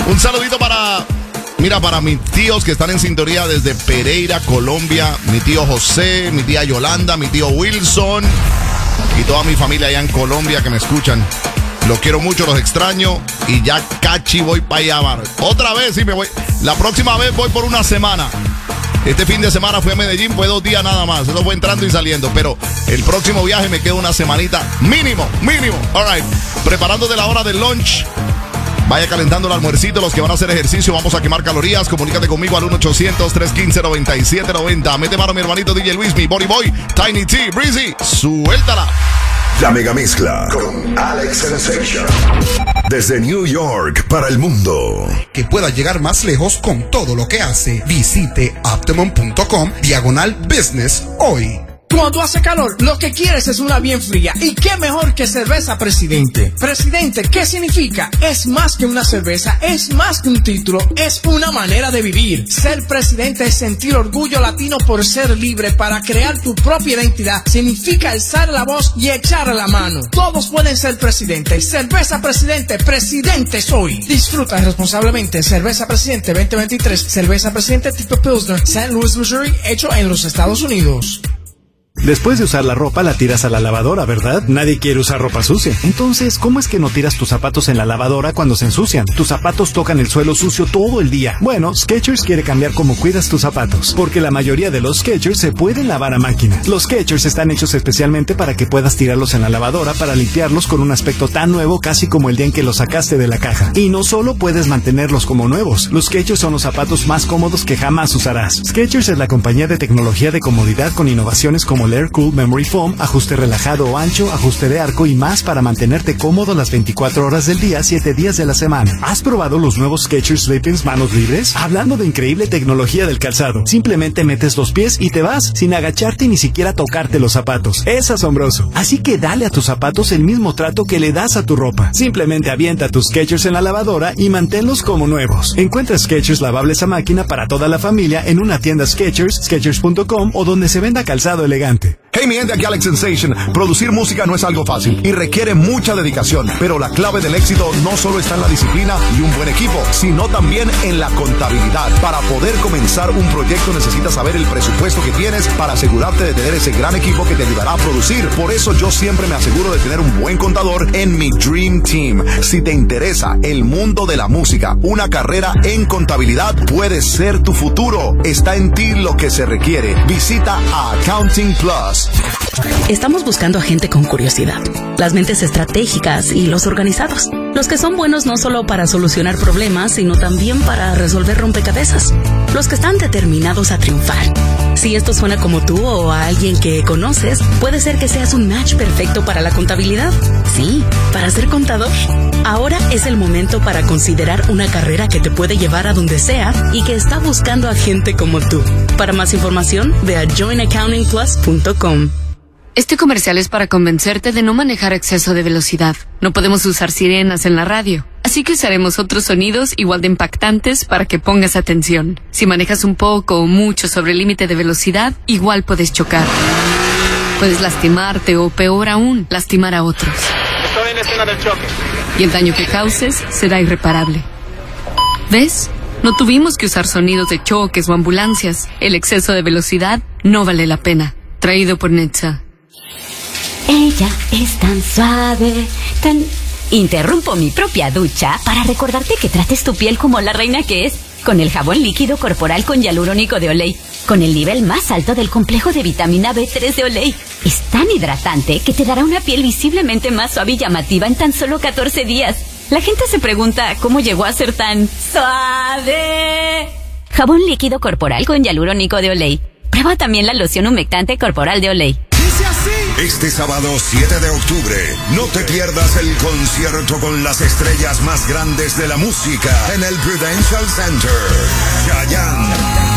Un saludito para mis tíos que están en sintonía desde Pereira, Colombia. Mi tío José, mi tía Yolanda, mi tío Wilson y toda mi familia allá en Colombia que me escuchan. Los quiero mucho, los extraño y ya cachi voy para allá. Otra vez sí me voy. La próxima vez voy por una semana. Este fin de semana fui a Medellín, fue 2 días nada más. Eso fue entrando y saliendo. Pero el próximo viaje me quedo una semanita mínimo. All right. Preparando de la hora del lunch. Vaya calentando el almuercito. Los que van a hacer ejercicio, vamos a quemar calorías. Comunícate conmigo al 1-800-315-9790. Mete mano mi hermanito DJ Luis, mi Body Boy, Tiny T, Breezy. Suéltala. La mega mezcla con Alex Sensation. Desde New York para el mundo. Que pueda llegar más lejos con todo lo que hace. Visite Optimum.com/business hoy. Cuando hace calor, lo que quieres es una bien fría. ¿Y qué mejor que cerveza Presidente? Presidente, ¿qué significa? Es más que una cerveza, es más que un título, es una manera de vivir. Ser presidente es sentir orgullo latino por ser libre, para crear tu propia identidad. Significa alzar la voz y echar la mano. Todos pueden ser presidentes. Cerveza Presidente, presidente soy. Disfruta responsablemente. Cerveza Presidente 2023. Cerveza Presidente tipo Pilsner, St. Louis, Missouri, hecho en los Estados Unidos. Después de usar la ropa, la tiras a la lavadora, ¿verdad? Nadie quiere usar ropa sucia. Entonces, ¿cómo es que no tiras tus zapatos en la lavadora cuando se ensucian? Tus zapatos tocan el suelo sucio todo el día. Bueno, Skechers quiere cambiar cómo cuidas tus zapatos, porque la mayoría de los Skechers se pueden lavar a máquina. Los Skechers están hechos especialmente para que puedas tirarlos en la lavadora para limpiarlos con un aspecto tan nuevo casi como el día en que los sacaste de la caja. Y no solo puedes mantenerlos como nuevos, los Skechers son los zapatos más cómodos que jamás usarás. Skechers es la compañía de tecnología de comodidad con innovaciones como el Air Cool Memory Foam, ajuste relajado o ancho, ajuste de arco y más para mantenerte cómodo las 24 horas del día, 7 días de la semana. ¿Has probado los nuevos Skechers Slip-ins manos libres? Hablando de increíble tecnología del calzado, simplemente metes los pies y te vas, sin agacharte ni siquiera tocarte los zapatos. Es asombroso. Así que dale a tus zapatos el mismo trato que le das a tu ropa. Simplemente avienta tus Skechers en la lavadora y manténlos como nuevos. Encuentra Skechers lavables a máquina para toda la familia en una tienda Skechers, Skechers.com o donde se venda calzado elegante. Hey mi gente, aquí Alex Sensation. Producir música no es algo fácil y requiere mucha dedicación, pero la clave del éxito no solo está en la disciplina y un buen equipo, sino también en la contabilidad. Para poder comenzar un proyecto necesitas saber el presupuesto que tienes para asegurarte de tener ese gran equipo que te ayudará a producir. Por eso yo siempre me aseguro de tener un buen contador en mi Dream Team. Si te interesa el mundo de la música, una carrera en contabilidad puede ser tu futuro. Está en ti lo que se requiere. Visita a Accounting Plus. Estamos buscando a gente con curiosidad, las mentes estratégicas y los organizados, los que son buenos no solo para solucionar problemas, sino también para resolver rompecabezas, los que están determinados a triunfar. Si esto suena como tú o a alguien que conoces, puede ser que seas un match perfecto para la contabilidad. Sí, para ser contador. Ahora es el momento para considerar una carrera que te puede llevar a donde sea y que está buscando a gente como tú. Para más información, ve a joinaccountingplus.com. Este comercial es para convencerte de no manejar a exceso de velocidad. No podemos usar sirenas en la radio, así que usaremos otros sonidos igual de impactantes para que pongas atención. Si manejas un poco o mucho sobre el límite de velocidad, igual puedes chocar. Puedes lastimarte o, peor aún, lastimar a otros. Estoy en la escena del choque. Y el daño que causes será irreparable. ¿Ves? No tuvimos que usar sonidos de choques o ambulancias. El exceso de velocidad no vale la pena. Traído por Netza. Ella es tan suave, tan... Interrumpo mi propia ducha para recordarte que trates tu piel como la reina que es, con el jabón líquido corporal con hialurónico de Olay, con el nivel más alto del complejo de vitamina B3 de Olay. Es tan hidratante que te dará una piel visiblemente más suave y llamativa en tan solo 14 días. La gente se pregunta cómo llegó a ser tan suave. Jabón líquido corporal con hialurónico de Olay. Prueba también la loción humectante corporal de Olay. Este sábado 7 de octubre, no te pierdas el concierto con las estrellas más grandes de la música en el Prudential Center. Chayanne.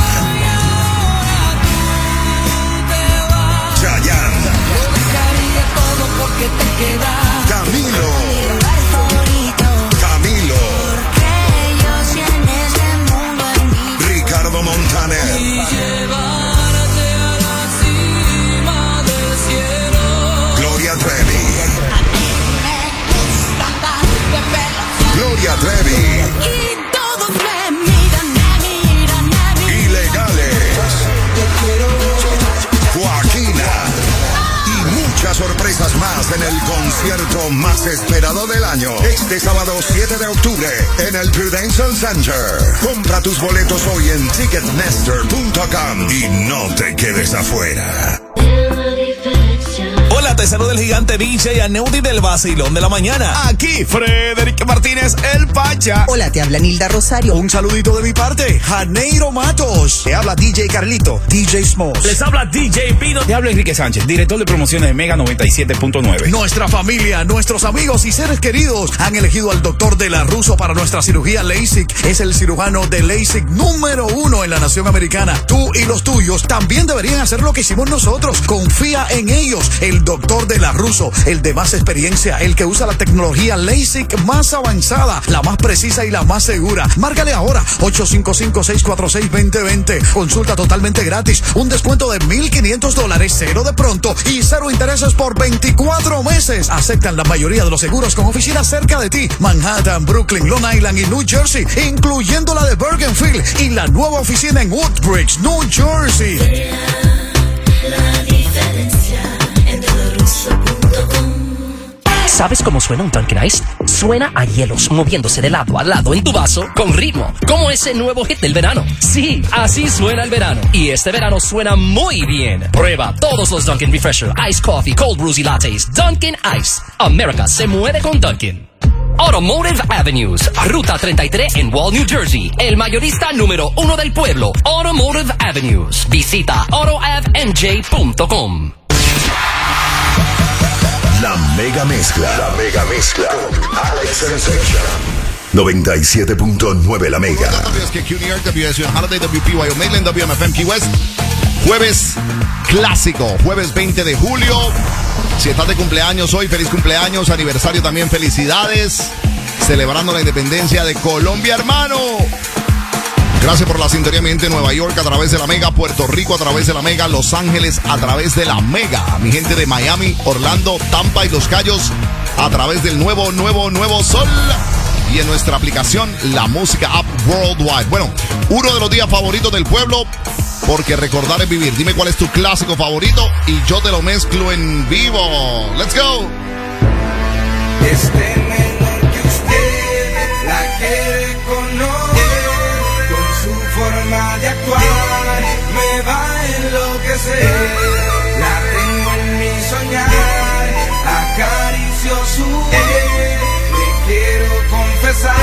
Camilo. Ricardo Montaner. Gloria Trevi. todos me miran. Ilegales, Joaquina y muchas sorpresas más en el concierto más esperado del año. Este sábado 7 de octubre en el Prudential Center. Compra tus boletos hoy en Ticketmaster.com y no te quedes afuera. Hola, te saluda el gigante DJ Aneudi del Vacilón de la Mañana. Aquí, Frederick Martínez, el Pacha. Hola, te habla Nilda Rosario. Un saludito de mi parte, Janeiro Matos. Te habla DJ Carlito, DJ Smalls. Les habla DJ Pino. Te habla Enrique Sánchez, director de promociones de Mega 97.9. Nuestra familia, nuestros amigos y seres queridos han elegido al doctor De La Russo para nuestra cirugía LASIK. Es el cirujano de LASIK número 1 en la nación americana. Tú y los tuyos también deberían hacer lo que hicimos nosotros. Confía en ellos. El doctor De La Russo, el de más experiencia, el que usa la tecnología LASIK más avanzada, la más precisa y la más segura. Márcale ahora, 855-646-2020. Consulta totalmente gratis. Un descuento de $1,500, cero de pronto y cero intereses por 24 meses. Aceptan la mayoría de los seguros con oficinas cerca de ti. Manhattan, Brooklyn, Long Island y New Jersey, incluyendo la de Bergenfield y la nueva oficina en Woodbridge, New Jersey. La diferencia entre LaRusso.com. ¿Sabes cómo suena un Dunkin' Ice? Suena a hielos moviéndose de lado a lado en tu vaso con ritmo, como ese nuevo hit del verano. Sí, así suena el verano. Y este verano suena muy bien. Prueba todos los Dunkin' Refresher, Ice Coffee, Cold Brews y Lattes. Dunkin' Ice. America se mueve con Dunkin'. Automotive Avenues, Ruta 33 en Wall, New Jersey. El mayorista número 1 del pueblo. Automotive Avenues. Visita autoavnj.com. La mega mezcla. La mega mezcla. Alex Sensation. 97.9 La Mega. WSKQ New York, WSU Holiday, WPYO Mainland, WMFM Key West. Jueves clásico, jueves 20 de julio. Si estás de cumpleaños hoy, feliz cumpleaños. Aniversario también, felicidades. Celebrando la independencia de Colombia, hermano. Gracias por la sintonía, mi gente. Nueva York a través de La Mega, Puerto Rico a través de La Mega, Los Ángeles a través de La Mega, mi gente de Miami, Orlando, Tampa y Los Cayos a través del nuevo Sol. Y en nuestra aplicación, la música app Worldwide. Bueno, uno de los días favoritos del pueblo, porque recordar es vivir. Dime cuál es tu clásico favorito y yo te lo mezclo en vivo. Let's go. Este menor que usted la quiere conocer, con su forma de actuar me va a enloquecer. La tengo en mi soñar, acaricio su piel, le quiero confesar.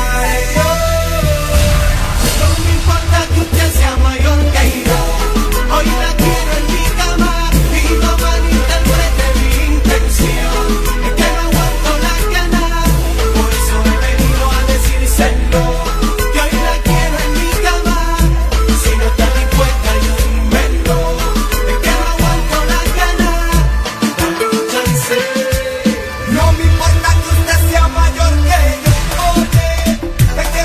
No me importa que usted sea mayor que yo, hoy la quiero en mi cama y no malinterprete mi intención. Es que no aguanto las ganas, por eso he venido a decírselo. Que hoy la quiero en mi cama, si no está dispuesta yo invento. Es que no aguanto las ganas, dame un chance. No me importa que usted sea mayor que yo, oye, es que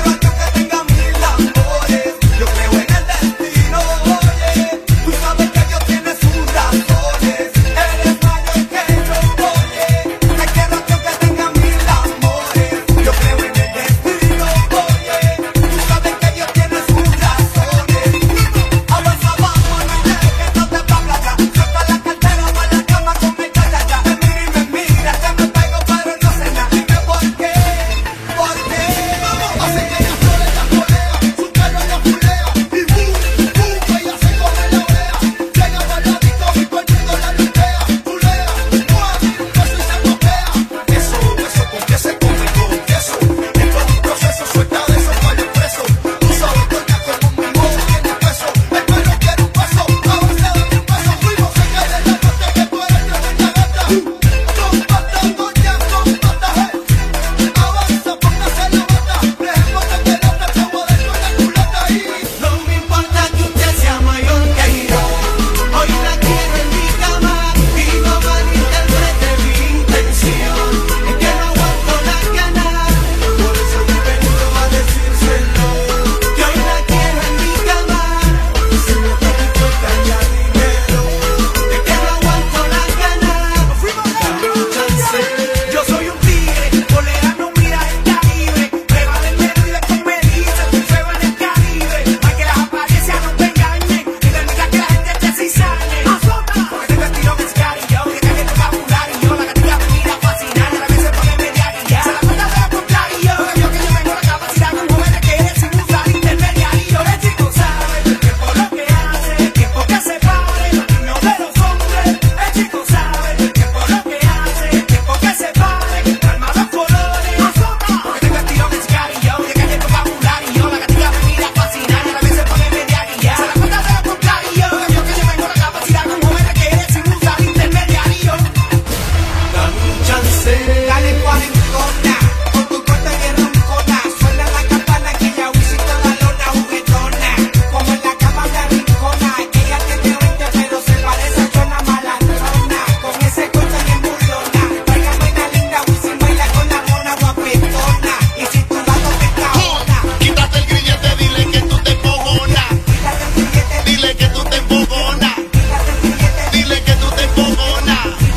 hacer. Dale cuarentona, con tu corta y roncona. Suena la campana que ya visito la lona juguetona. Como en la cama de rincona. Ella tiene 20 pero se parece a una malandrona. Con ese corta y embulona. Tráigame una linda Wisin, baila con la mona guapetona. Y si tu gato te cabona, Quítate el grillete, dile que tú te embogona. Dile que tú te embogona. Dile que tú te embogona.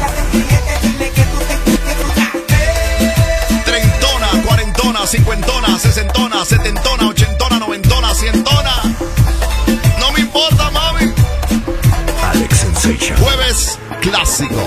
Treintona, cuarentona, cincuentona, sesentona, setentona, ochentona, noventona, cientona. No me importa, mami. Alex Sensation. Jueves clásico.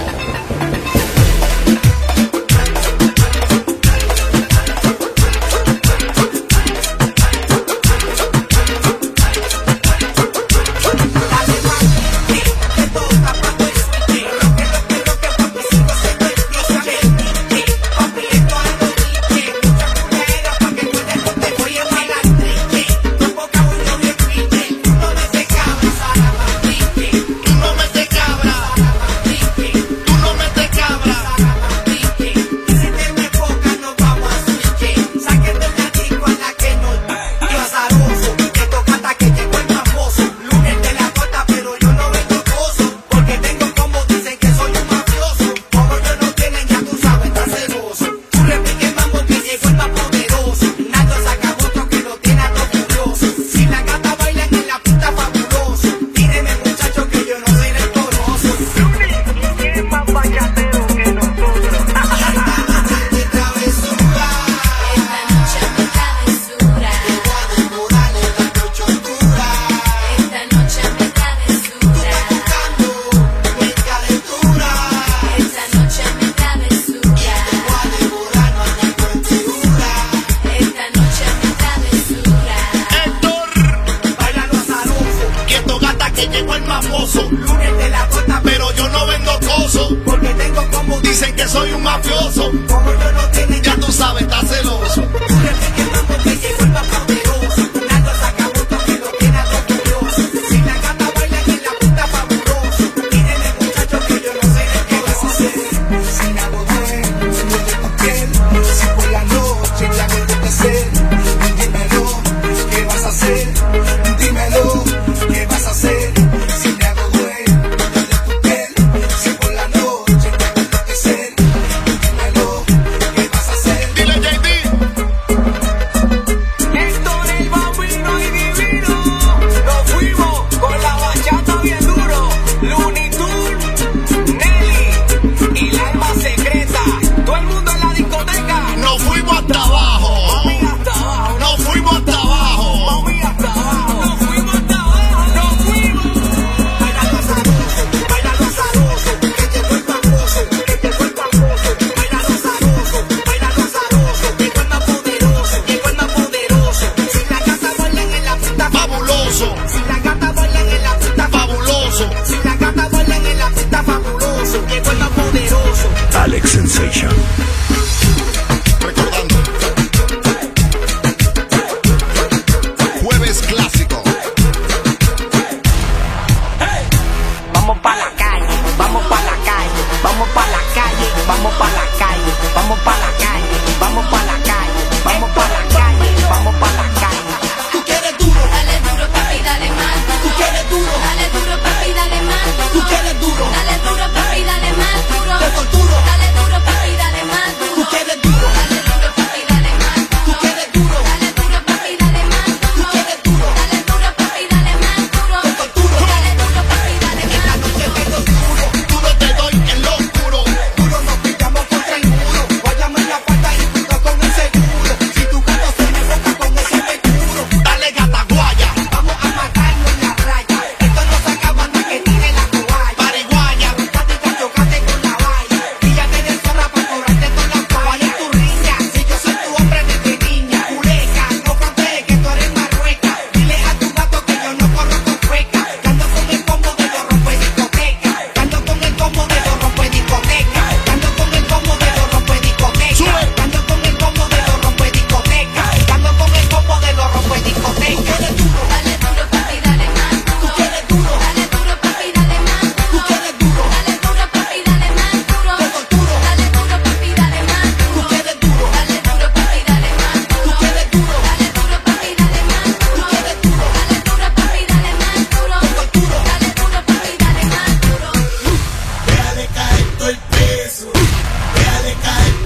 Pero yo no vendo coso, porque tengo como dicen que soy un mafioso. Como yo no tienen, ya tú sabes, estás celoso.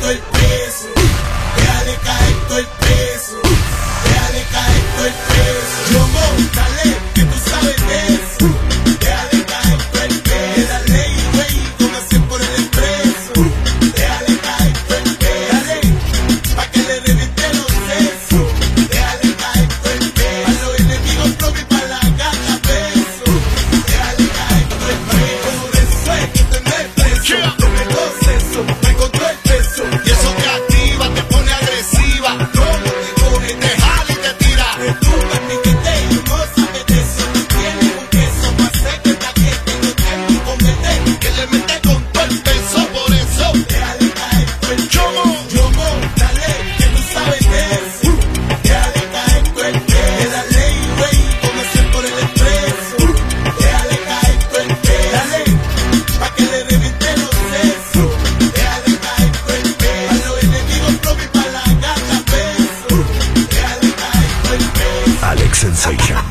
todo el peso. Déjale caer todo el peso. Déjale caer todo el peso. Yo montale, que tú sabes de eso. Déjale caer todo el peso. La ley, güey, como hacen por el expreso. Déjale caer todo el peso. Dale, pa' que le reviente los sesos. Déjale caer todo el peso. A los enemigos propios y pa' la gata peso. Déjale caer todo el peso. Por eso es que te me preso. No me goces eso, me encontró el peso. Y eso te activa, te pone agresiva. ¿Cómo te coge? Te jala y te tira. Tú para mí que te no sabes de eso. Tienes un queso más seco que taquete. No tengo un comete Que le mete con todo el peso, por eso. Déjale caer todo el chomo. Chomo, dale, que tú sabes de eso. Déjale caer todo el peso. La ley, güey, como hacer por el expreso. Déjale caer todo el peso. Dale, pa' que le reviente los sesos. Déjale caer todo el peso. A los enemigos propios y pa' la gata peso. Déjale caer todo el peso. Alex Sensation.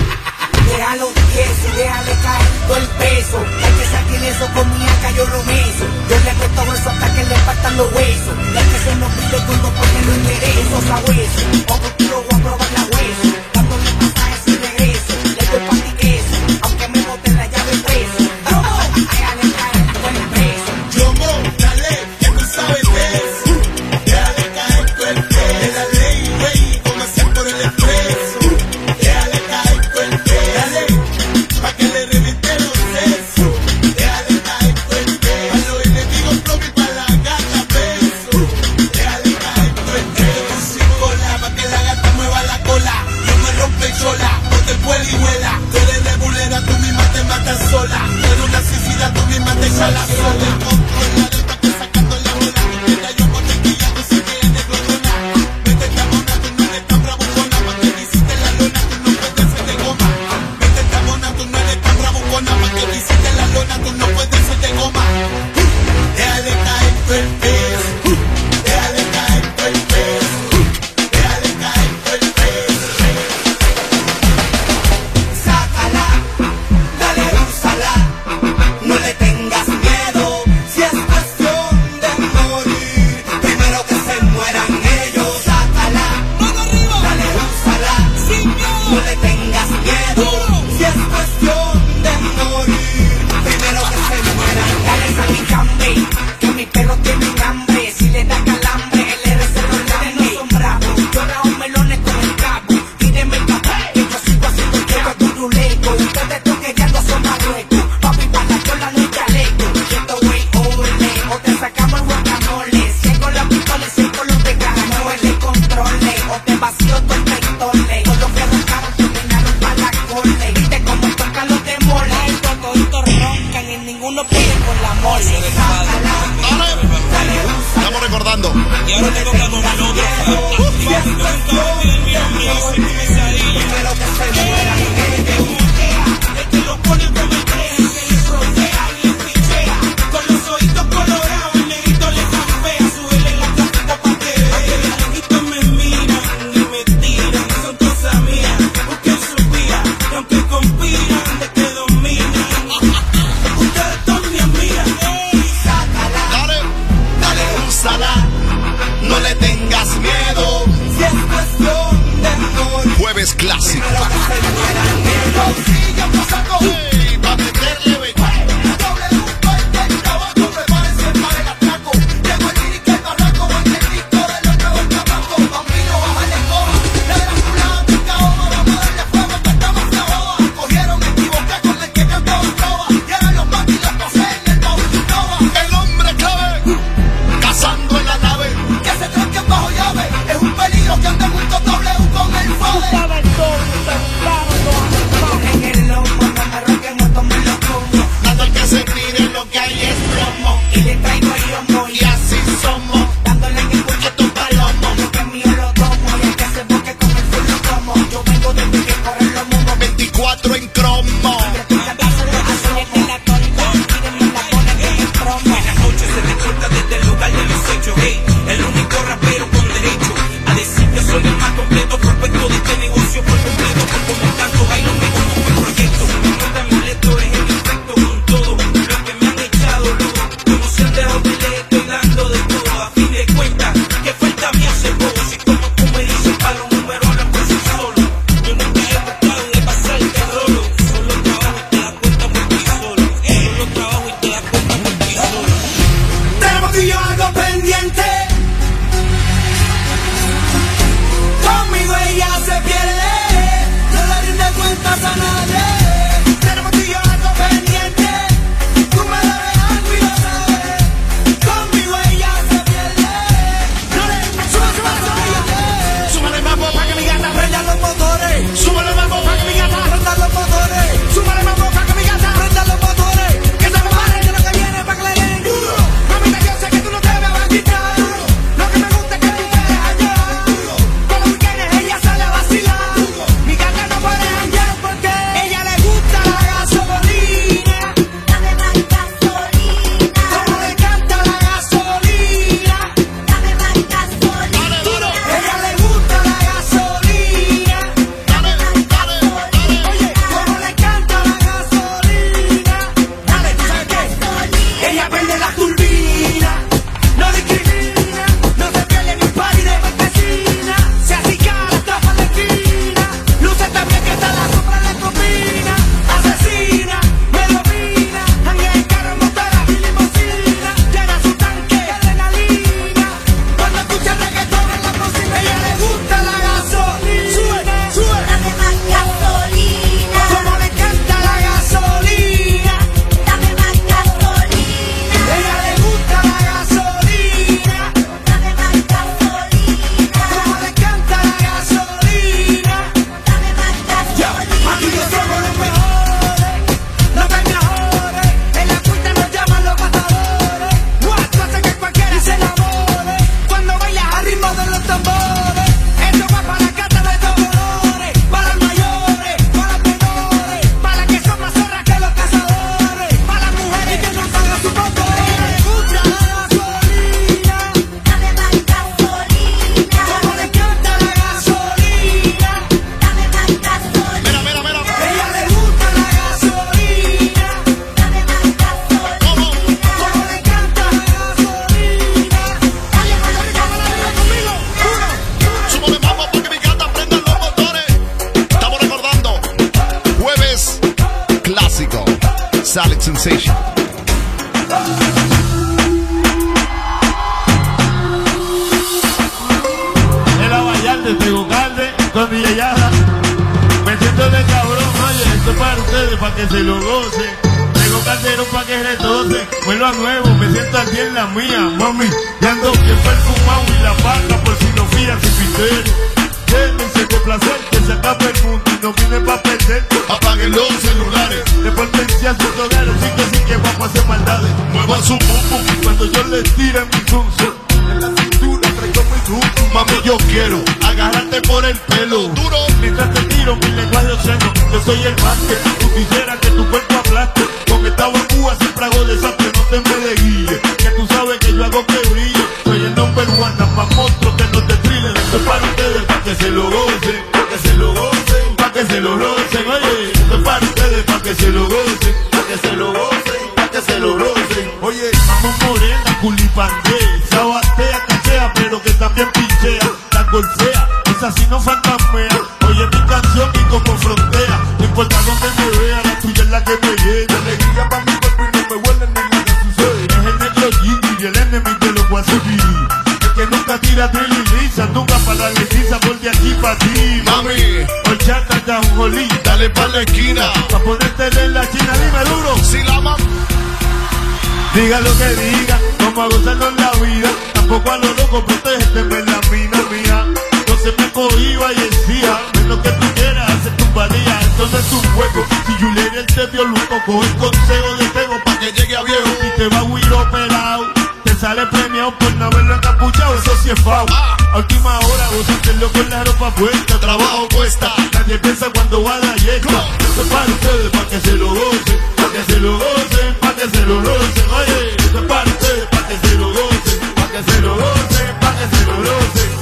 Déjalo tieso, déjale caer todo el peso. Hay que sacar eso con mi acá, yo lo meso. Yo le meto eso hasta que le faltan los huesos. El que se nos pide cuando pone los enderezos a hueso. O contigo voy a probar la hueso. Dándole pasajes y regreso. Le doy pa' ti queso, aunque me boten la llave preso. Déjale caer todo el peso. Chomo, dale, que tú sabes de eso. Déjale caer todo el peso. La ley, güey, como hacer por el expreso. Déjale caer todo el peso. Dale, pa' que le reviente los sesos. Déjale caer todo el peso. A los enemigos propios y pa' la gata peso. Déjale caer todo el peso. Sin cola, pa' que la gata mueva la cola. No me rompe chola, no te vuela y vuela. Tú eres regulera, tú misma te matas sola. Tú eres una suicida, tú misma te echas la sola. Controla de pa' que sacando la bola. Tú te yo con tequilla, tú sí que eres glotona. Vete esta mona, tú no eres tan bravucona. Pa' que te hiciste la lona, tú no puedes ser de goma. Vete esta mona, tú no eres tan bravucona. Pa' que te hiciste la lona, tú no puedes ser de goma. Déjale caer todo el peso. Déjale caer todo el peso. Déjale caer todo el peso. Sácala, dale, úsala. No le tengas miedo. Si es cuestión de morir, primero que se mueran ellos. Sácala, dale, úsala. No le tengas miedo. Si es cuestión de morir, primero que se mueran. Dale Sammy Cambe, que mi perro tiene hambre. Si le da calambre, el RC lo lambe. No son bravos, yo rajo melones con el cabo. Tírenme el café, que yo sigo haciendo el juego turuleco. Ustedes toqueando son marruecos. Papi, para la chola no hay chaleco. Yendo güey, ole, o te sacamos el guacamole. Si hay con la pistola, si hay con los de caja, no le controle. O te vacío todo el peitole. Con los que arrancaron terminaron para la cole. Viste como tocan los demoles. Toditos roncan y ninguno pide con la mole. Sácala, dale, úsala. Estamos recordando. Y ahora te tocamos menudo. Si es cuestión de morir, primero que se mueran ellos. El que lo pone como el que le rodea y le pichea. Con los ojitos colorados, el negrito le campea. Súbele la capita pa' que vea. Las lejitos me miran y me tiran. Son cosas mías, busquen su vía. Y aunque conspiran, de que dominan. Ustedes son mi amiga. Sácala, dale, úsala. No le tengas miedo. Si es cuestión de morir. Jueves clásico. Primero que se mueran ellos. Sigue pasando. Hey, pa' meterle, güey. Doble luto y el tabaco. Prepárense para el atraco. Llegó el lírico, el barraco. El técnico de los nuevos chamacos. Bambino, bájale coba. La de la culada, pica oma. Vamos a darle fuego, que estamos en la boda. Cogieron equivoqué con el que cantaba trova. Y ahora los máquinas los poseen el Bautistova. El hombre clave. Cazando en la nave. Que se tranquen bajo llave. Es un peligro que ande junto W con el FODE. En el lomo pendiente. Conmigo ella se pierde, no le rinde cuentas a nadie. Tenemos tú y yo algo pendiente, tú me debes algo y lo sabes. Conmigo ella se pierde, no le rinde cuentas a nadie. Súmale mambo pa' que mi gata prenda los motores. Súmale mambo pa' que mi gata prenda los motores. Súmale mambo pa' que mi gata prenda los motores. Que se preparen de lo que viene pa' que le den duro. Mamita, yo sé que tú no te me vas a quitar. Lo que me gusta es que tú te dejas llevar. Todos los weekends ella sale a vacilar. Mi gata no puede janguear porque ella le gusta la gasolina. Dame más gasolina. Como le encanta la gasolina. Dame más gasolina. Ella le gusta la gasolina. Dame más gasolina. Oye, como le encanta la gasolina. Dale, ¿tú sabes qué? Ella vende la turbina. No discrimina, no se pierde ni un party de vecina. Se acicala las tropas de esquina. Luce también que está la sombra de copina. Asesina, me domina. Janguea en carro, motora y limosina. Llena su tanque de adrenalina. Cuando escucha reggaetón en la cocina, ella le gusta la gasolina. Sube, sube. Dame más gasolina. Como le encanta la gasolina. Dame más gasolina. Ella le gusta la gasolina. Dame más gasolina. Como le encanta la gasolina. Dame más gasolina. Aquí yo somos los mejores, los mejores. En la cuita nos llaman los matadores. Guacho hace que cualquiera se enamore. Cuando bailas al ritmo de los tambores. Esto va para la cata de estos colores. Para los mayores, para los menores. Para las que son más zorras que los cazadores. Para las mujeres que no pagan sus motores. Le gusta la gasolina. Dame más gasolina. Como le encanta la gasolina. Dame más gasolina. Ella le gusta la gasolina. Dame más gasolina. Como le encanta la gasolina. Dale más gasolina conmigo. Súmale mambo para que mi gata prenda los motores. Estamos recordando jueves clásico Sonic Sensation. En la Vallarta, Tegucalde, con mi yayada. Me siento de cabrón, oye, esto es para ustedes, para que se lo gocen. Tengo caldero para que retose, vuelvo a nuevo, me siento aquí en la mía, mami. Ya ando bien perfumado y la paga por si no fías y pitero. Llévense de placer, que se acabe el mundo y no vine pa' perder. Apaguen los celulares, de potencia sus hogares, sí que vamos a hacer maldades. Muevan su pum pum cuando yo les tire mi función. En la cintura traigo mi duro, mami yo quiero agarrarte por el pelo duro. Mientras te tiro mi lenguaje obsceno, yo soy el máster. Tú quisieras que tu cuerpo aplaste. Con esta bocúa siempre hago desastre, no te me desguíes. Que tú sabes que yo hago que brille. Soy el number one, más monstruo que no te trillen. Esto es para ustedes, para que se lo gocen, para que se lo gocen, para que se lo rocen. Oye, esto es para ustedes, para que se lo gocen, para que se lo gocen, para que se lo rocen. Oye, vamos morena, culipandé, sabatea, cachea, pero que también pinchea, la golfea, esa sí no fantasmea. Oye mi canción y como frontea, no importa dónde me vea, la tuya es la que me llena. Alegría para mi cuerpo y no me huele ni nada sucede. Es el negro Gigi y el enemigo de los guasibí. El que nunca tira drill y lisa, nunca para la letiza, por de aquí para ti. Mami, horchata, janjolí, dale pa' la esquina, pa' ponerte en la china, dime duro. Si la mam diga lo que diga, vamos a gozarnos la vida. Tampoco a lo loco, protégete, la mina mía. No se me cohiba y decía, ven lo que tú quieras, hacer tu valía. Entonces es un juego, si Julián te vio luco, coge el consejo de Tego pa' que llegue a viejo. Y te va a huir operado, te sale premiado por no haberlo encapuchado, eso sí es fao. A última hora, vos hacerlo con la ropa puesta, trabajo cuesta. Nadie piensa cuando va a la yesca. Esto es para ustedes, pa' que se lo gocen, pa' que se lo gocen, pa' que se lo rocen. Oye, esto es para ustedes, pa' que se lo gocen, pa' que se lo gocen, pa' que se lo rocen.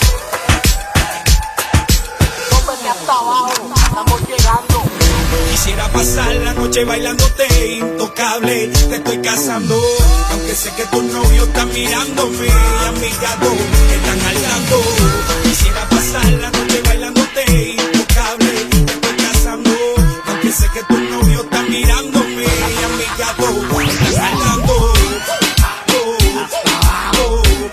Estamos llegando. Quisiera pasar la noche bailándote intocable, te estoy casando. Aunque sé que tu novio está mirándome y a mi gato están jalando. Quisiera pasar la noche bailándote intocable, te estoy casando. Aunque sé que tu novio está mirándome y a mi gato están jalando.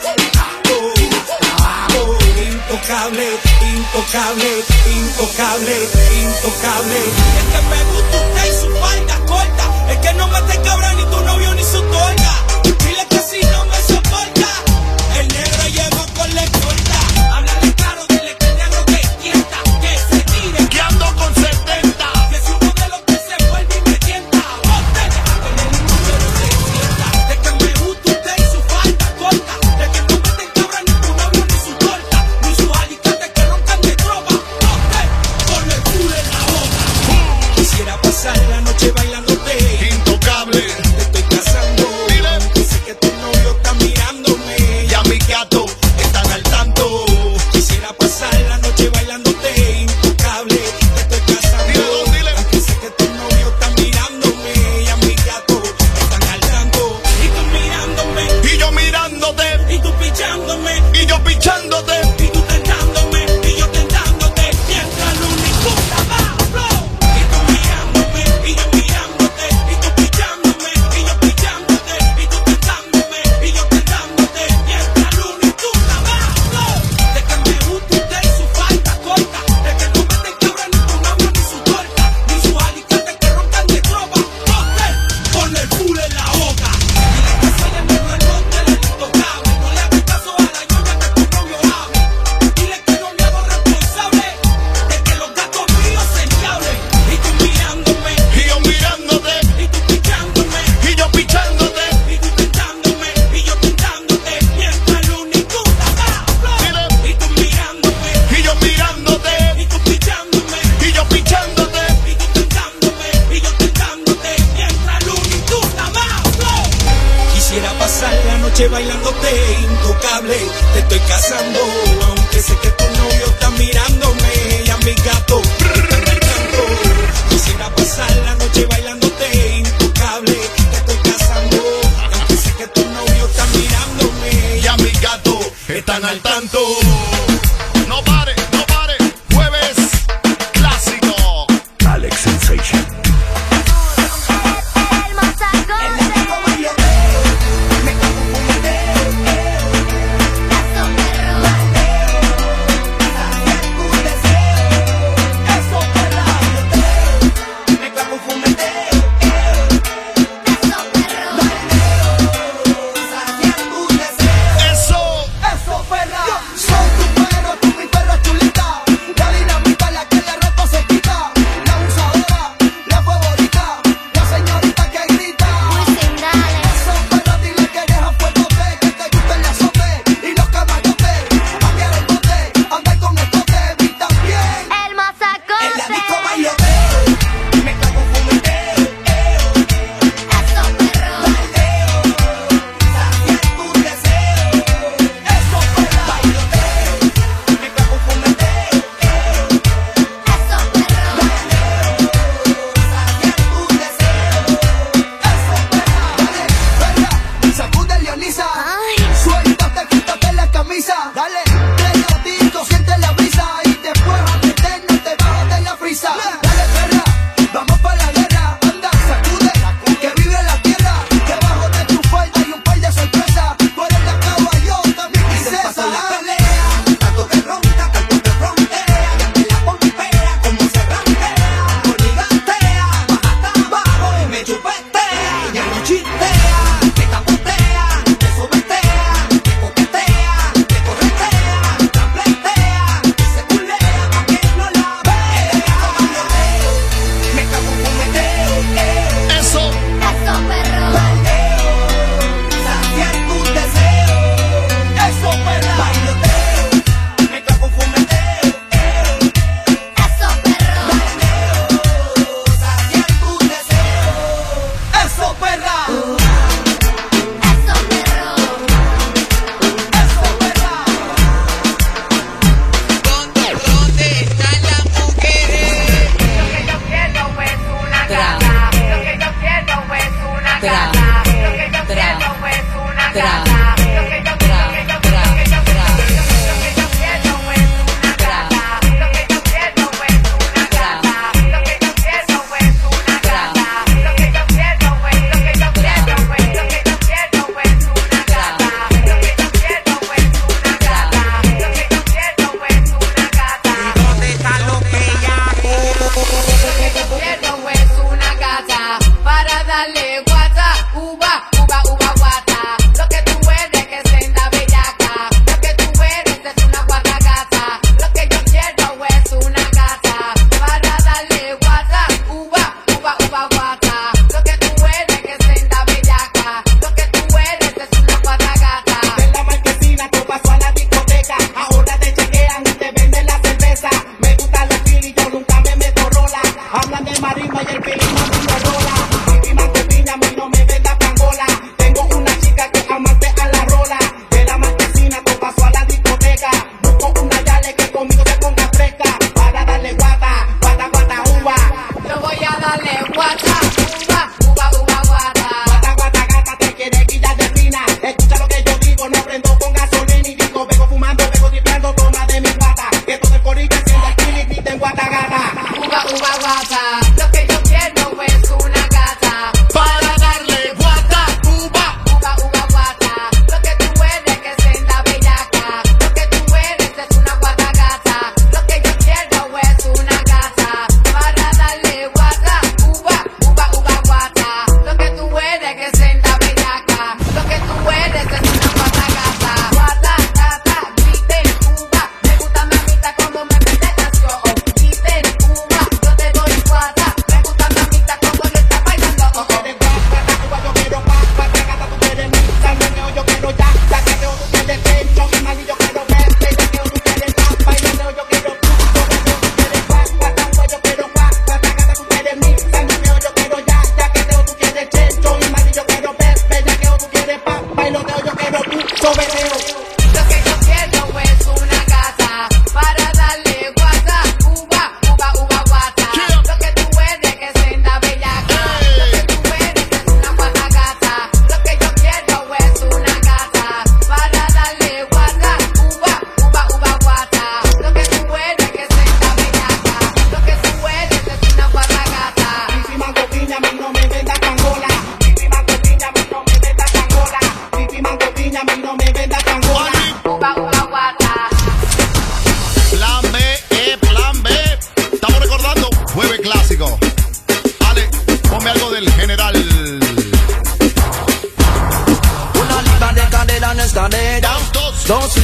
intocable, intocable, intocable, intocable. Es que me gusta usted y su falda corta. Es que no me te cabra ni tu novio ni su torta. Dile que si no me soporta, el negro llegó con la corta. Háblale claro, dile que el negro te tienta, que se tire, que ando con 70. que si uno de los que se vuelve y me tienta, bote, que el número se sienta. De que me gusta usted y su falda corta. De que no me te cabra ni tu novio ni su torta, ni sus alicates que roncan de tropa. Bote, con el culo en la boca. Quisiera pasar la noche bailándote, intocable. Te estoy casando, que sé que tu novio está mirándome Y a mi gato están al tanto. Quisiera pasar la noche bailándote, intocable. Te estoy casando, aunque sé que tu novio está mirándome y a mi gato están al tanto. Y tú mirándome, y yo mirándote, y tú pichándome, y yo pichándote, y tú tentándome, y yo tentándote. Mientras lo único va flow. Y tú mirándome, y yo mirándote, y tú pichándome, y yo pichándote, y tú tentándome, y yo tentándote. Mientras lo único va flow. De que me gusta usted y su falda corta. De que no me te cabra ni tu novio ni su torta, ni sus alicates que roncan de tropa. Bote, con el culo en la boca. Dile que soy el negro del monte del intocable. No le hagas caso a la yoya que tu novio hable. Dile que no me hago responsable de que los gatos míos se endiablen. Y tú mirándome, y yo mirándote, y tú pichándome, y yo pichándote, y tú tentándome, y yo tentándote. Mientras lo único da flow. Y tú mirándome, y yo mirándote, y tú pichándome, y yo pichándote. y tú tentándome, y yo tentándote. Mientras lo único da flow. Quisiera pasar la noche bailándote, intocable. Te estoy casando, aunque sé que tu novio está mirándome y a mi gato están al tanto. Quisiera pasar la noche bailándote, intocable. Te estoy casando, aunque sé que tu novio está mirándome Y a mi gato están al tanto. No pare, no pare. Jueves clásico. Alex Sensation. Eso. Eso, perra. Son tus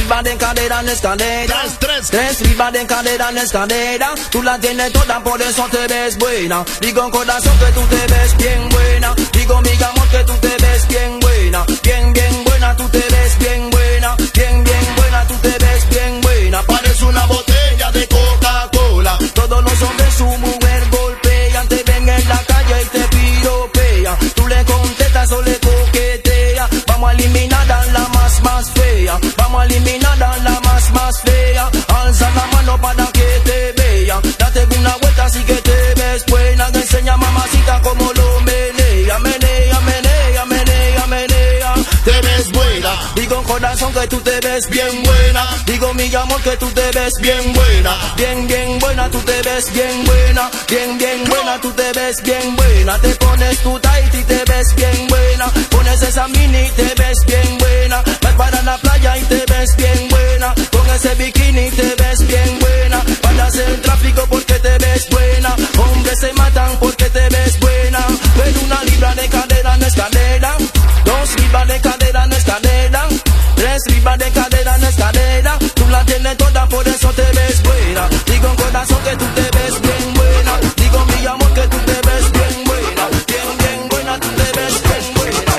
viva de cadera en escalera. Tres viva de cadera en escalera. Tú la tienes toda, por eso te ves buena. Digo corazón que tú te ves bien buena. Digo mi amor que tú te ves bien buena. Bien, bien buena, tú te ves bien buena. Bien, bien buena, tú te ves bien buena. Parece una botella de Coca-Cola. Todos los hombres su mujer golpean. Te ven en la calle y te piropean. Tú le contestas o le coqueteas. Vamos a eliminar a la más fea. Vamos a eliminar a la más fea. Alza la mano para que te vea. Date una vuelta así que te ves buena. Enseña mamacita como lo menea. Menea, menea, menea, menea. Te ves buena. Digo corazón que tú te ves bien buena. Digo mi amor que tú te ves bien buena. Bien, bien buena, tú te ves bien buena. Bien, bien buena, tú te ves bien buena. Te pones tu tight y te ves bien buena. Pones esa mini y te ves bien buena. Vas para la playa y te ves bien buena. Con ese bikini te ves bien buena. Paras el tráfico porque te ves buena. Hombres se matan porque te ves buena. Pero una libra de cadera en escalera. 2 libras de cadera en escalera. 3 libras de cadera en escalera. Tú la tienes toda, por eso te ves buena. Digo en corazón que tú te ves bien buena. Digo mi amor que tú te ves bien buena. Bien, bien buena, tú te ves bien buena.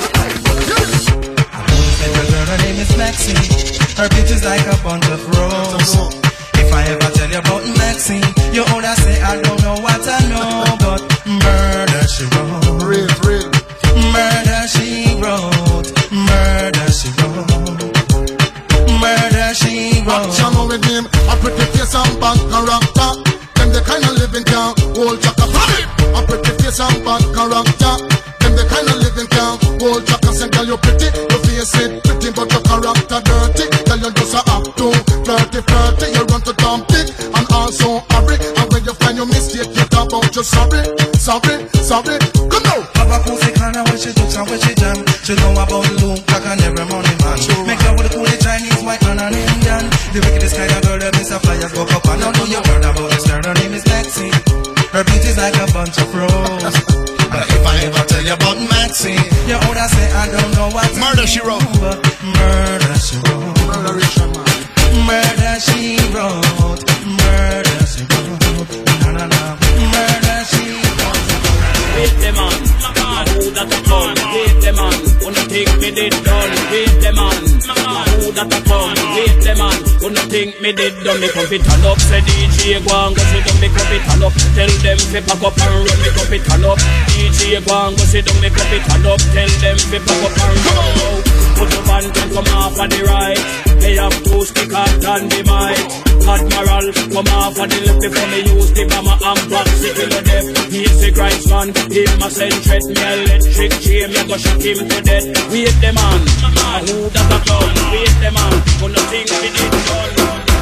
Her name is Maxine. Her beauty's like a bunch of roses. If I ever tell you about Maxine, you older say I don't know what I know, but murder she wrote. Real. Murder she wrote. Murder she wrote. Murder she wrote. Action with him, a pretty face and bad character. Them the kind of living can hold chaka. A pretty face and bad character. Them the kind of living can hold chaka. Say girl you pretty, your face it pretty, but your character dirty. Girl you just a act too flirty. You run to dump it and also hurry. And when you find your mistake, you talk about you sorry. Come now. Have a cozy kind of when she talks and when she jam. She know about Luke, like an every morning man. Make her with a cool Chinese, white and an Indian. The wickedest kind of girl that Mr. Flyers go up and I know you heard about this girl. Her name is Maxine. Her beauty's like a bunch of roses. But if I ever tell you about Maxine, you older say I don't know what Murder she wrote. But murder she wrote. Murder she wrote. Murder she wrote. Na. Murder she wrote. Wait them on, who that a come? Wait them on, wanna think me did done? Wait them on, who that a come? Wait them on, wanna think me did done? Me come fit turn up, say DJ go and go sit down. Me come fit turn up, tell them fi pack up and run. Me come fit turn up, DJ go and go sit down. Me come fit turn up, tell them fi pack up and run. Put your band and come off on the right. They have two stick out on the mic. Admiral, come off on the left before me use the bomber and box. If you know them, he's the Christ man. Him a send threat, me electric chain. Me go shock him to death. Wait them on, who that a come? Wait them on, gonna think we did done.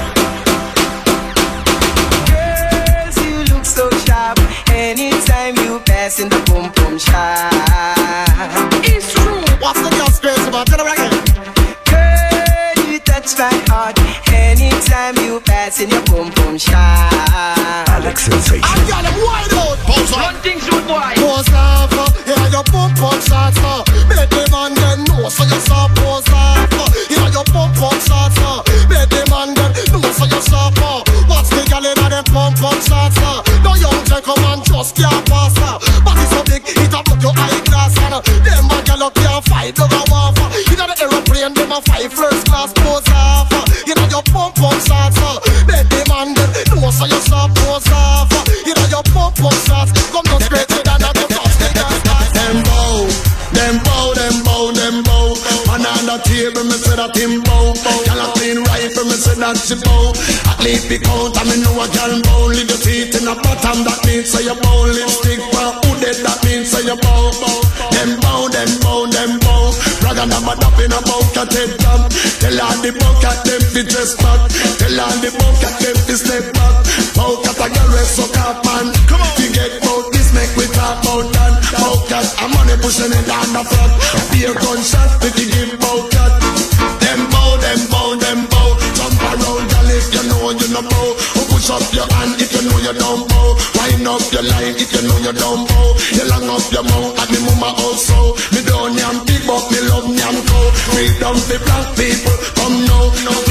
Girls, you look so sharp. Anytime you pass in the boom boom shop. It's true. What's the girl's crazy about? Tell her again. Girl, you touch my heart. Anytime you pass in your boom boom shop. Alex Sensation. I got him wide out. Run things with boy. Pose off, hear your pump shots, make the man then know so you saw pose off. Hear your pump shots, make the man then know so you saw. What's the girl in them pump shots? No young gentleman just can't pass. Body so big, it a put your eyeglass on. Them a girl up here fight dog a waff. You know the aeroplane, them a fight first class pose off. You know your pump shots, make the man then know so you saw pose off. You know your pump shots, come down straight to the them bow. And on the table, me say that him bow. Girl a clean rifle, me say that she bow. At least the count, and me know a girl bow. Leave your feet in the bottom, that means say you bow. Lipstick for who dead, that means say you bow. Them bow. Brother number up in a bucket head top. Tell all the bucket them fi dress back. Tell all the bucket them fi step back. Bucket a girl rest so cap man. Come on, we get bout this, make we talk about that. Bucket a money pushing it down the front. Be a gunshot, we give bucket. Them bow. Jump around, girl, if you know you no bow. Push up your hand if you know you don't bow. Wind up your line if you know you don't bow. You long up your mouth and the mama also. Me don't yam big but me love yam cow. Freedom the black people, come now.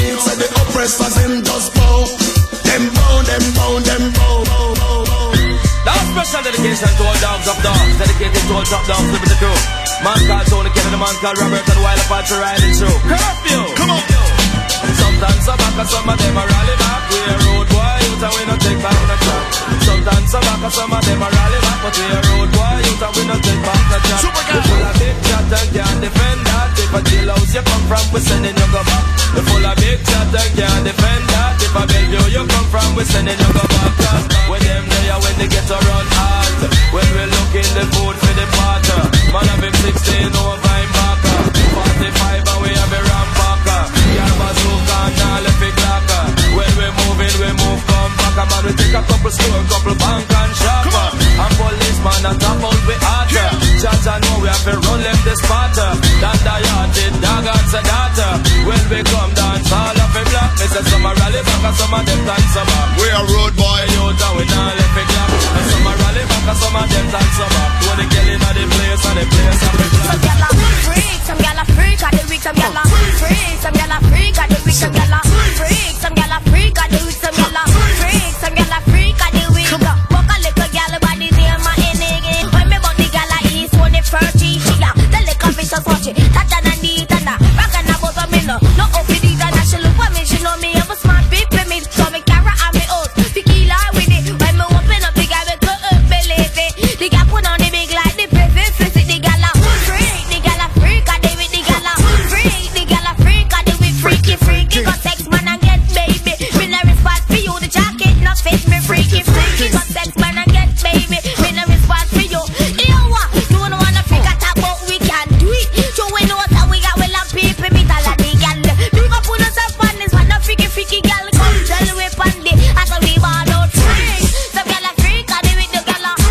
tough dogs, dedicated to all top dogs, living the crew. Man called Tony Kennedy, man called Robert, and while Apache riding through. Curfew! Come on! Sometimes some back and some of them are rally back. We a road boy, youth and we no take back the track. Sometimes some back and some of them are rally back, but we a road boy, youth and we no take back the track. We full of big chat and can't defend that. If a jailhouse you come from, we sending you go back. We full of big chat and can't defend that. If a Bellevue you come from, we sending you go back. When them there, when they get to run hard, when we look in the food for the potter, man have him 16 over him back. 45 and we have a rampacker. Yeah, bazooka and all the big locker. When we moving, we move, come back. And man, we take a couple store, couple bank and shopper. And policeman and top out we harder. Judge I know we have to run left the spotter. Dan the yard, did dog and sedata. When we come dance, all of the black. Me say some a rally back and some of them dance some back. We are road boy, youth and we not left the clap. And some a rally back and some of them dance some back. When the girl in the place and the place and the black. Some gyal a freak, some gyal a freak, and the weak, some gyal a freak, some gyal a freak, and the weak, some gyal a freak, some gyal a freak, and the weak, some gyal a freak, some gyal a freak, and the weak. Walk a little gyal body near my enemy. When me bought the gyal a east, when the first she a the little fish just watch it. Touch and eat and rock and about a minute. No open it and she look for me, she know me. I'm a smart people me, so me carry on me out. Tequila with it. When me open up the gyal, me go up believe it. The gyal put on the big like the perfect fit. The gyal a freak, the gyal a freak, and the with the gyal a freak, the gyal a freak, and the with freaky freaky. Got sex man and get baby. Me no respect for you, the jacket not fit me freaky freaky. Got sex man and get baby. Me no respect for you. You what? You don't wanna freak at about we can do it. So we know that we got well and people meet all of the gyal. We go put us up on this one, no freaky freaky gyal. Come tell we pandy, I tell we ball out freak. Some gyal a freak and the with the gyal a.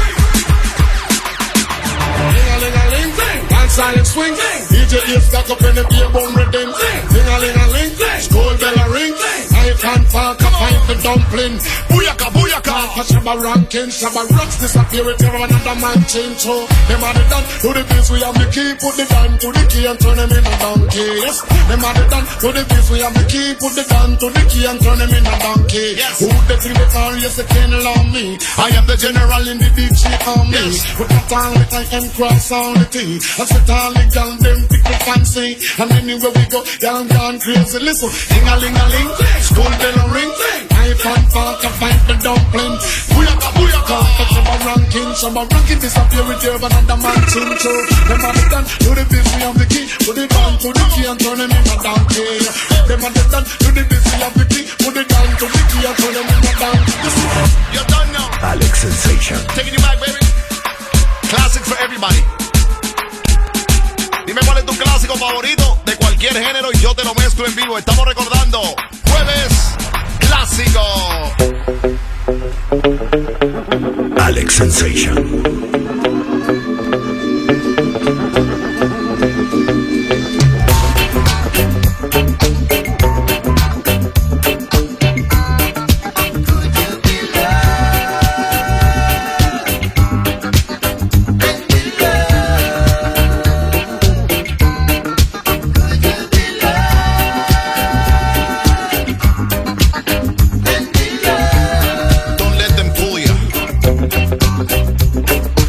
Ling-a-ling-a-ling, dance silent swing. DJ is stuck up in the beer bone rhythm. Ling-a-ling-a-ling, school bell a ring. Knife and fork, a find the dumpling. Booyaka, booyaka. Shabba ranking, Shabba rocks disappear with another man change. So, them are the done to the beats, we have the key. Put the gun to the key and turn them in a donkey. Yes, them are the done to the beats, we have the key. Put the gun to the key and turn them in a donkey. Yes. Who they think they are? Yes, they can't allow me. I am the general in the deep sea army. Yes. Put that on with I am cross on the thing. I sit all the gun, them pick the fancy. And anywhere we go, young gone crazy. Listen, ding-a-ling-a-ling, school bell a ring. Knife and fork, I find the dumpling. Booyaka, booyaka. Shabba ranking disappear with you, but another man sing through. Them are the done to the beats, we have the key. Put it down to the key and turn them in a donkey. Them are the done to the beats, we have the key. Put it down to the key and turn them in a donkey. You're done now. Alex Sensation. Taking you back, baby. Classics for everybody. Dime cuál es tu clásico favorito de cualquier género y yo te lo mezclo en vivo. Estamos recordando Jueves Clásico. Alex Sensation. Don't let them fool you.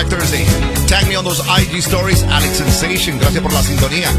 Throwback Thursday. Tag me on those IG stories, Alex Sensation. Gracias por la sintonía.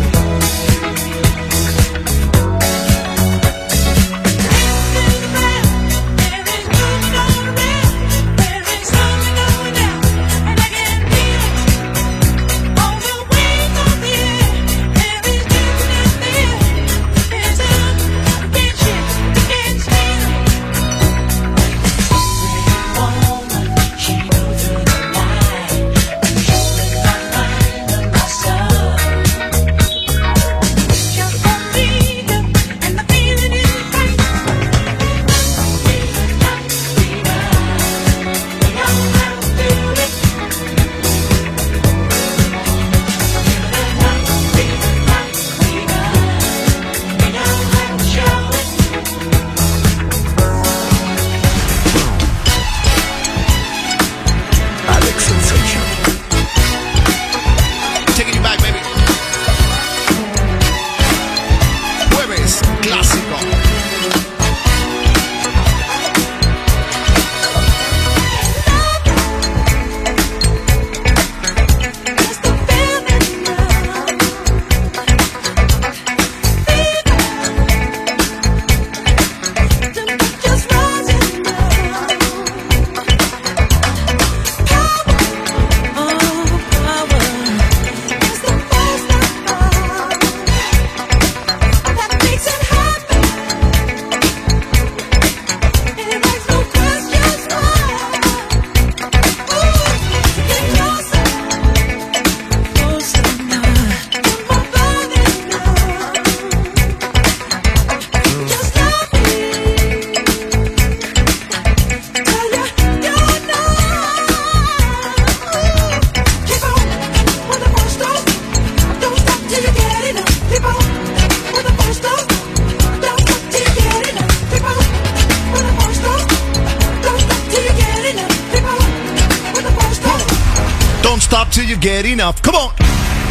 Till you get enough. Come on.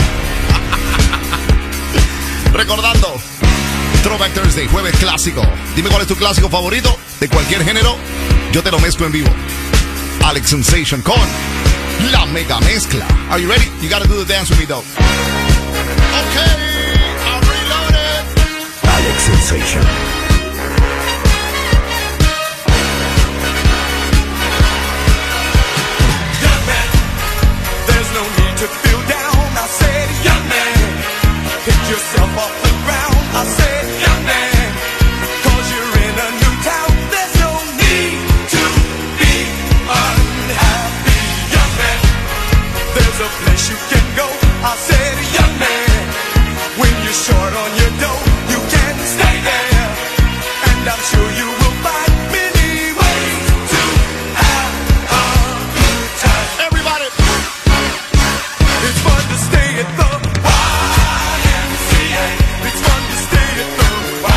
Recordando, Throwback Thursday, jueves clásico. Dime cuál es tu clásico favorito de cualquier género. Yo te lo mezclo en vivo. Alex Sensation con la mega mezcla. Are you ready? You gotta do the dance with me though. Okay, I'm reloaded. Alex Sensation. No need to feel down, I said, young man, pick yourself off the ground, I said, young man, 'cause you're in a new town, there's no need to be unhappy, young man, there's a place you can go, I said, young man, when you're short on your dough, you can stay there, and I'm sure you will find many ways to have a good time. Everybody! It's fun to stay at the YMCA. It's fun to stay at the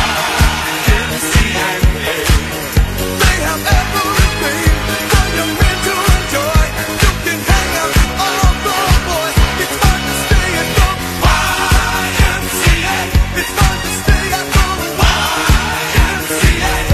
YMCA. They have everything for your men to enjoy. You can hang out with all the boys. It's fun to stay at the YMCA. It's fun to stay at the YMCA.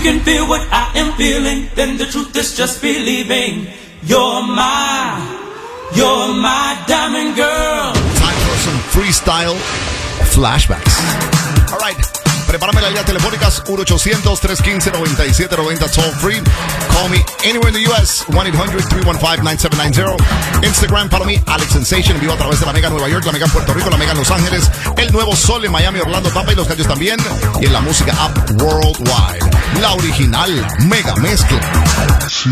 can feel what I am feeling, then the truth is just believing. You're my diamond girl. Time for some freestyle flashbacks. All right. Prepárame las líneas telefónicas 1-800-315-9790 toll free. Call me anywhere in the US 1-800-315-9790. Instagram, follow me, Alex Sensation, en vivo a través de la Mega Nueva York, la Mega en Puerto Rico, la Mega en Los Ángeles, el Nuevo Sol en Miami, Orlando, Tampa y Los Gallos también. Y en la música app worldwide. La original Mega Mezcla. Sí.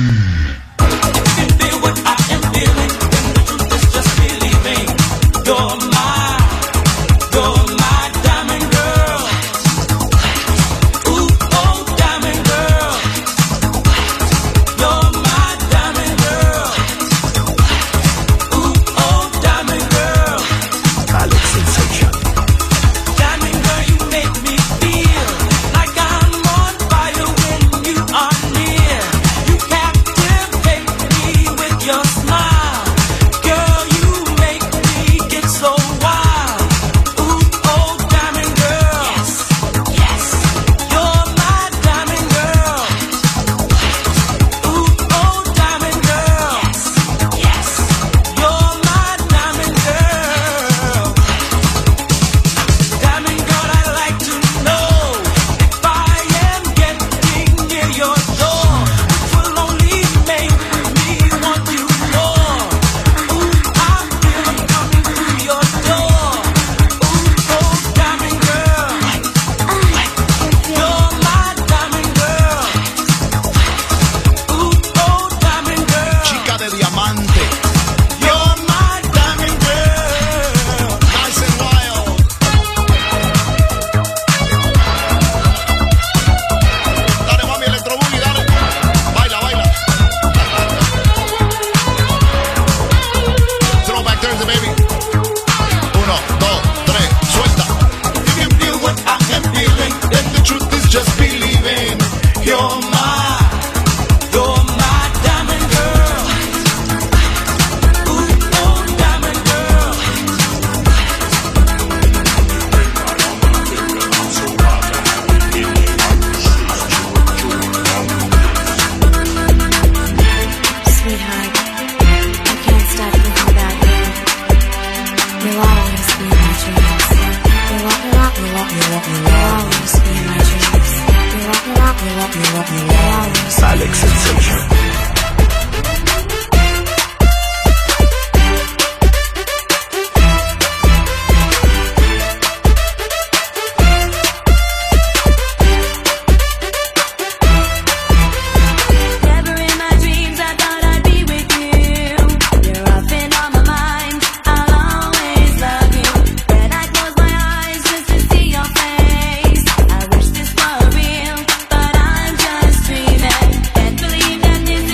Alex Sensation. Believe that this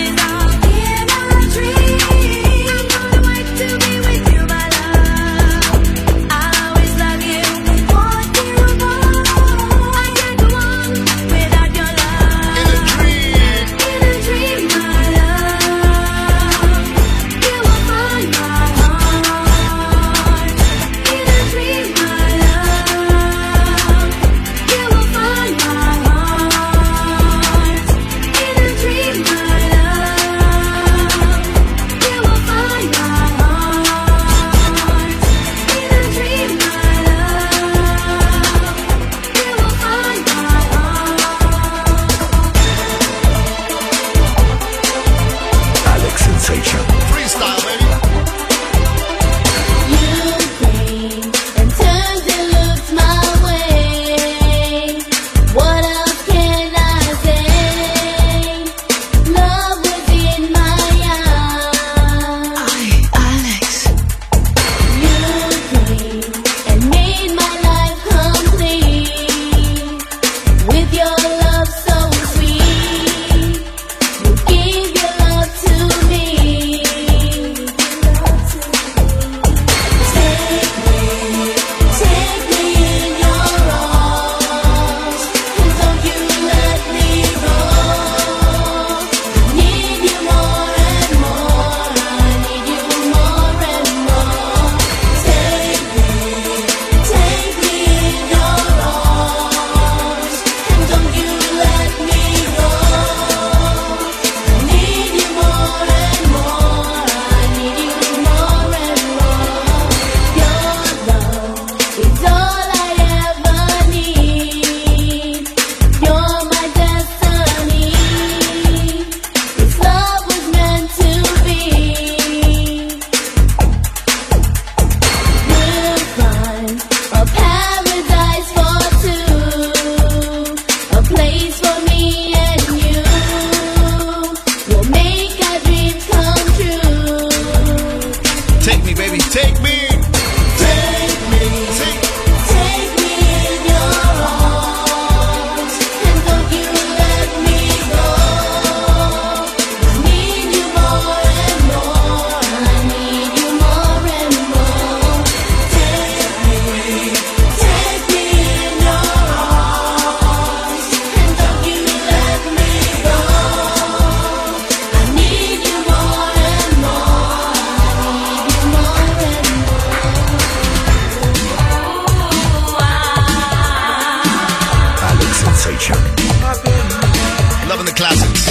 classics.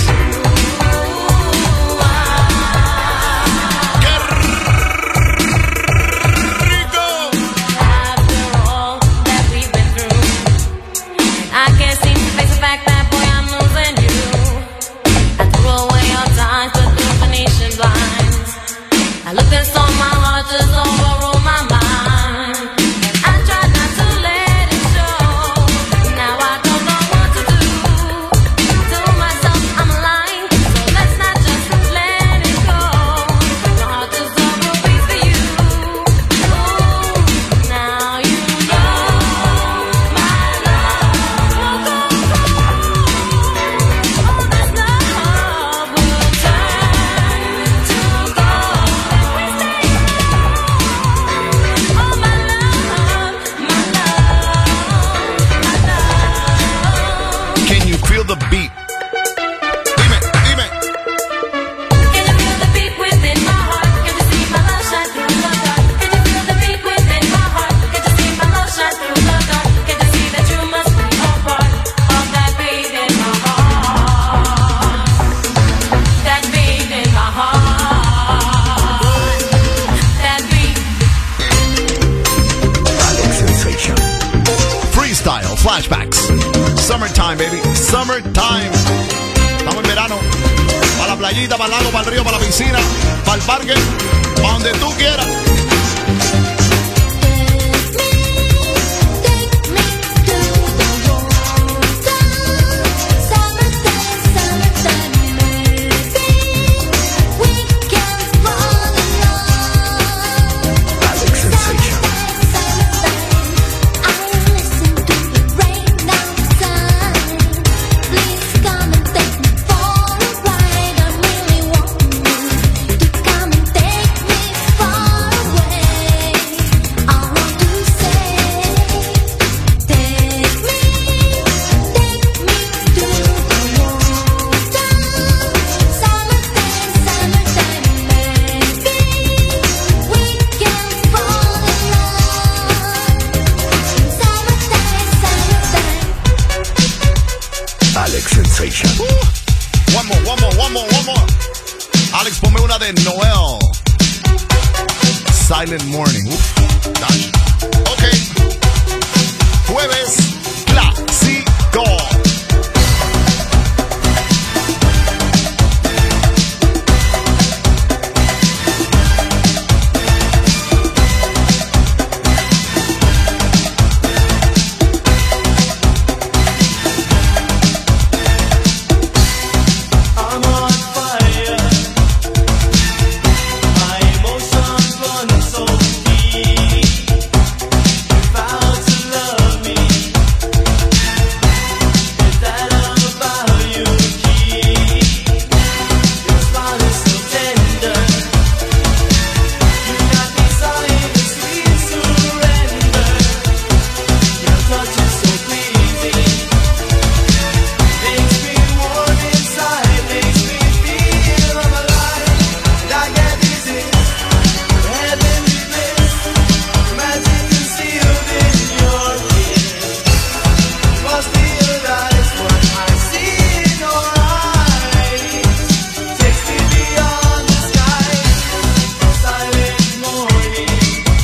I can't seem to face the fact that, boy, I'm losing you. I threw away your time, put the Venetian blinds. I looked and saw my heart just overrule my mind. And I tried not to let it show. Now I don't know what to do. To myself, I'm lying. So let's not just let it go. My heart just overbeats for you. Ooh, now you know my love will go cold. All this love will turn to gold. Oh my love, my love, my love. Can you feel the beat? Dime. Can you feel the beat within my heart? Can you see my love shine through the dark? Can you feel the beat within my heart? Can you see my love shine through the dark? Can you see that you must be a part of that beat in my heart? That beat in my heart. That beat. Alex Sensation. Freestyle, flashbacks. Summertime, baby. Summertime. Estamos en verano. Para la playita, para el lago, para el río, para la piscina, para el parque, para donde tú quieras. Alex Sensation. Alex Sensation. One more. Alex, ponme una de Noel. Silent Morning. Gosh. Ok. Jueves clásico. I'm on fire. My emotions run so deep. You vow to love me. Is that about you keep? Your smile is so tender. You got me sighing a sweet surrender. Your touch is so pleasing. Makes me warm inside, makes me feel I'm alive. And I get dizzy, heavenly bliss, magic concealed in your kiss. Must realize what I see in your eyes. Takes me beyond the sky, silent morning.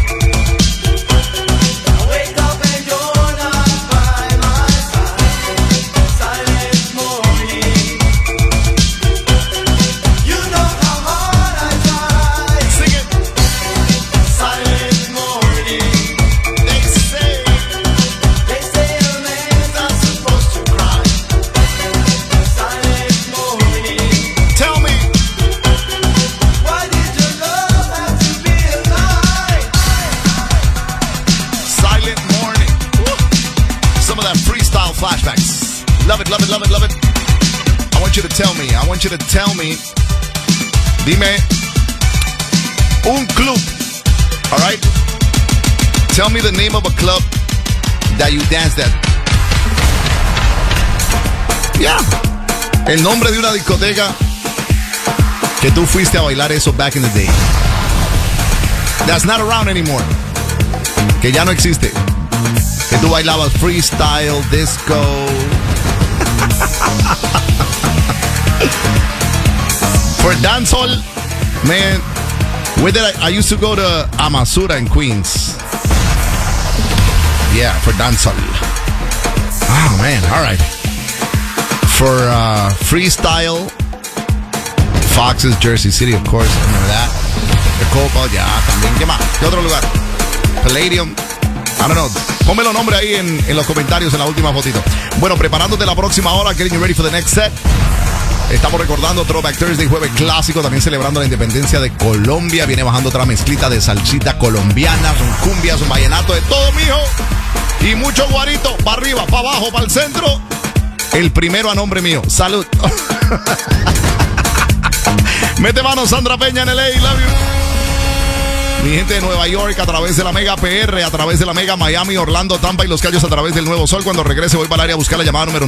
I wake up and you're not by my side. Silent morning. You know how hard I try. Sing it. Silent morning. They say a man's not supposed to cry. Silent morning. Tell me. Why did your love have to be a lie? Silent Morning. Some of that freestyle flashbacks. Love it. I want you to tell me. Dime un club. All right? Tell me the name of a club that you danced at. Yeah. El nombre de una discoteca que tú fuiste a bailar eso back in the day. That's not around anymore. Que ya no existe. Que tú bailabas freestyle, disco. Dancehall, man. Where did I used to go to Amasura in Queens. Yeah, for dancehall. Oh, man. All right. For freestyle, Fox's Jersey City, of course. Remember that? The Copa, ya, también. ¿Qué más? ¿Qué otro lugar? Palladium. I don't know. Ponme los nombres ahí en los comentarios en la última fotito. Bueno, preparándote la próxima hora. Getting you ready for the next set. Estamos recordando Throwback Thursday, jueves clásico, también celebrando la independencia de Colombia. Viene bajando otra mezclita de salsita colombiana, son cumbias, un vallenato, de todo, mijo. Y mucho guarito, para arriba, para abajo, para el centro. El primero a nombre mío. Salud. Mete mano, Sandra Peña en LA, love you. Mi gente de Nueva York a través de la Mega PR, a través de la Mega Miami, Orlando, Tampa y Los Cayos a través del Nuevo Sol. Cuando regrese voy para el área a buscar la llamada número